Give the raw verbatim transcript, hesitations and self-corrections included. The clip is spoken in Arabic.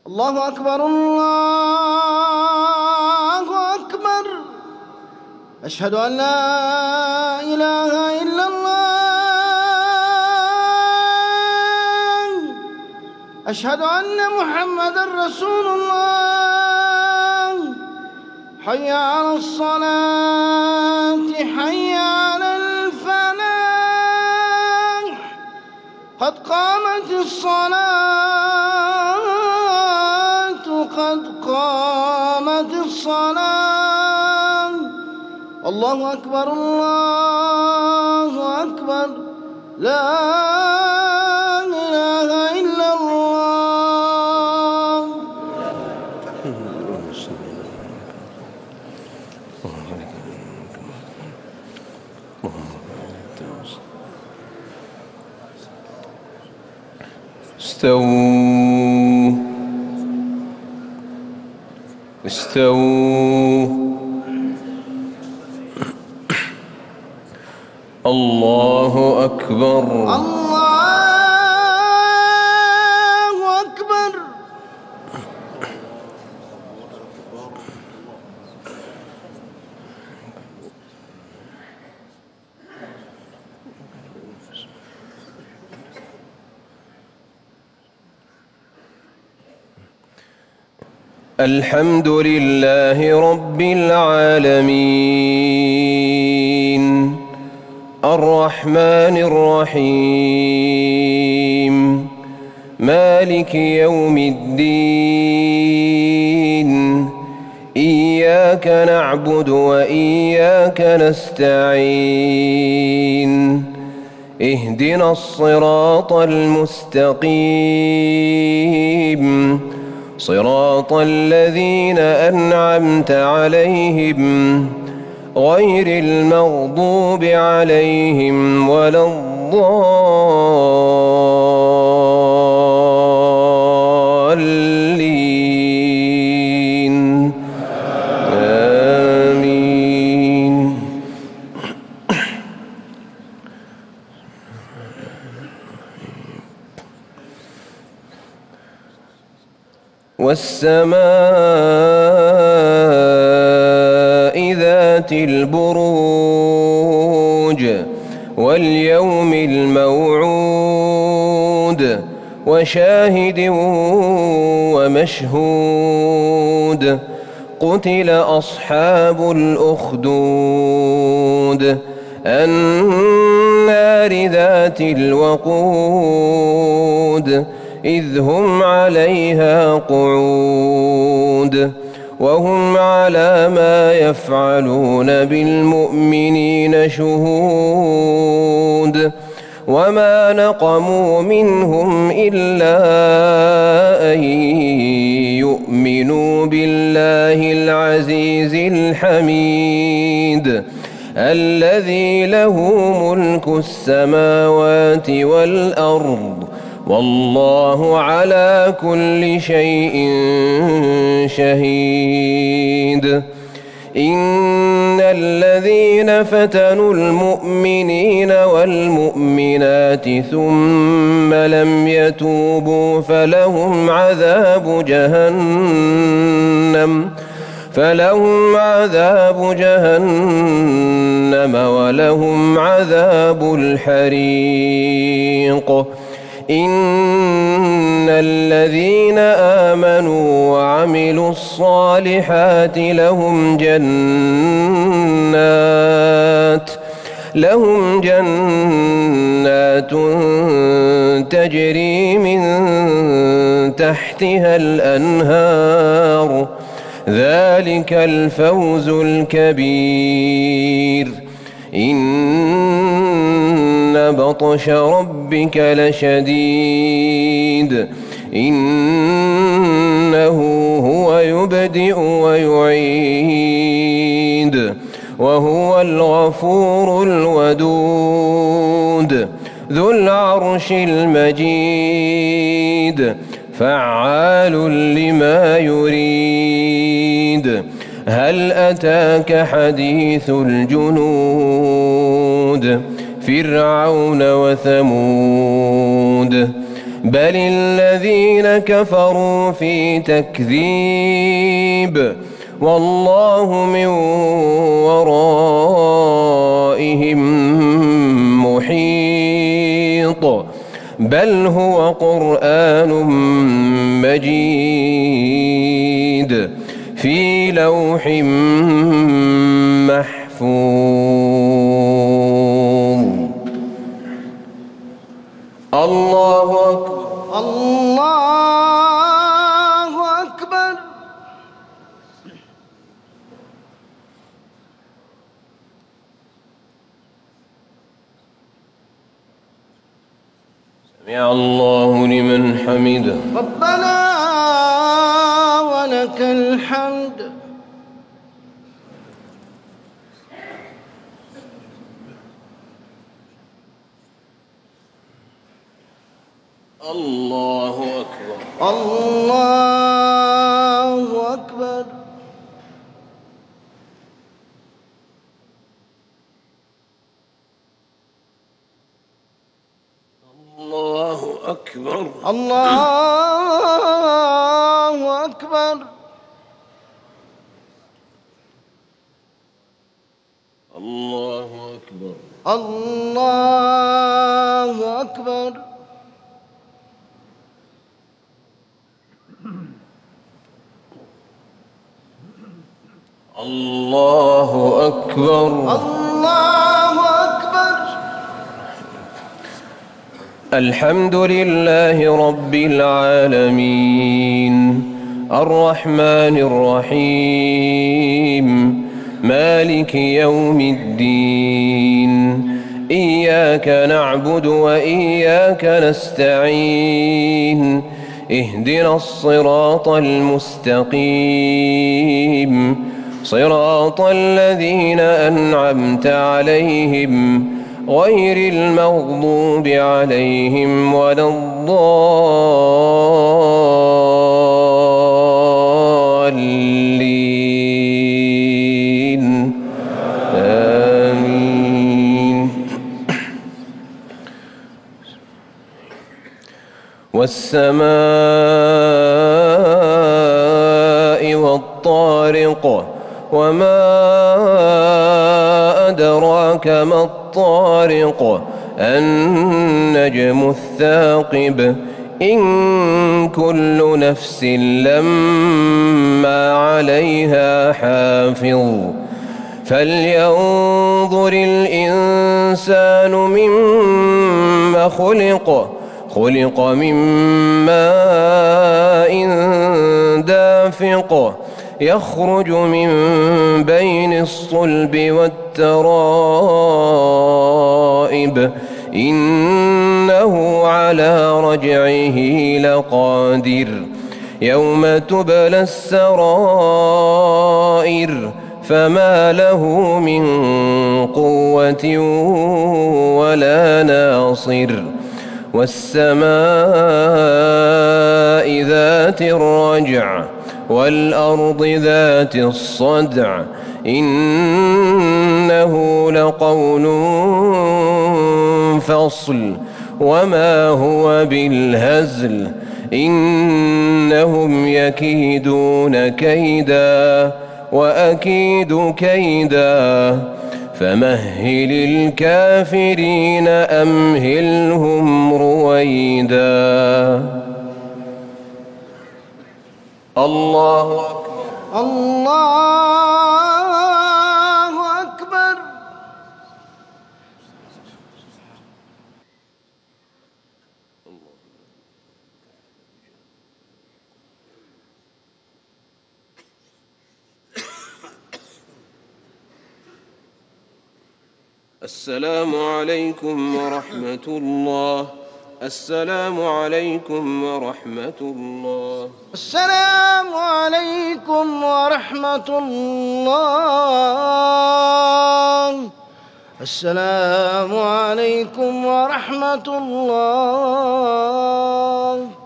الله أكبر الله أكبر. أشهد أن لا إله إلا الله. أشهد أن محمدًا رسول الله. حي على الصلاة حي على الفلاح. قد قامت الصلاة قد قامت الصلاة. الله أكبر الله أكبر. لا إله إلا الله. استووا استووا. الله أكبر الله أكبر. الحمد لله رب العالمين الرحمن الرحيم مالك يوم الدين. إياك نعبد وإياك نستعين. اهدنا الصراط المستقيم صراط الذين أنعمت عليهم غير المغضوب عليهم ولا الضالين. آمين. والسماء ذات البروج واليوم الموعود وشاهد ومشهود. قتل أصحاب الأخدود النار ذات الوقود إذ هم عليها قعود وهم على ما يفعلون بالمؤمنين شهود. وما نقموا منهم إلا أن يؤمنوا بالله العزيز الحميد الذي له ملك السماوات والأرض والله على كل شيء شهيد. إن الذين فتنوا المؤمنين والمؤمنات ثم لم يتوبوا فلهم عذاب جهنم فلهم عذاب جهنم ولهم عذاب الحريق. إن الذين آمنوا وعملوا الصالحات لهم جنات لهم جنات تجري من تحتها الأنهار ذلك الفوز الكبير. إن بطش ربك لشديد إنه هو يبدئ ويعيد وهو الغفور الودود ذو العرش المجيد فعال لما يريد. هل أتاك حديث الجنود فرعون وثمود بل الذين كفروا في تكذيب والله من ورائهم محيط بل هو قرآن مجيد في لوح محفوظ. الله أكبر. الله أكبر. سمع الله لمن حمده. ربنا ولك الحمد. الله أكبر. الله أكبر. الله أكبر. الله أكبر. الله أكبر. الله أكبر. الله أكبر. الله أكبر. الحمد لله رب العالمين الرحمن الرحيم مالك يوم الدين إياك نعبد وإياك نستعين اهدنا الصراط المستقيم صراط الذين أنعمت عليهم غير المغضوب عليهم ولا الضالين آمين. والسماء والطارق وما أدراك ما الطارق النجم الثاقب إن كل نفس لما عليها حافظ فلينظر الإنسان مما خلق خلق من ماء دافق يخرج من بين الصلب والترائب إنه على رجعه لقادر يوم تبلى السرائر فما له من قوة ولا ناصر والسماء ذات الرجع والأرض ذات الصدع إنه لقول فصل وما هو بالهزل إنهم يكيدون كيدا وأكيد كيدا فمهل الكافرين أمهلهم رويدا. الله أكبر. الله أكبر. السلام عليكم ورحمة الله. السلام عليكم ورحمة الله. السلام عليكم ورحمة الله. السلام عليكم ورحمة الله.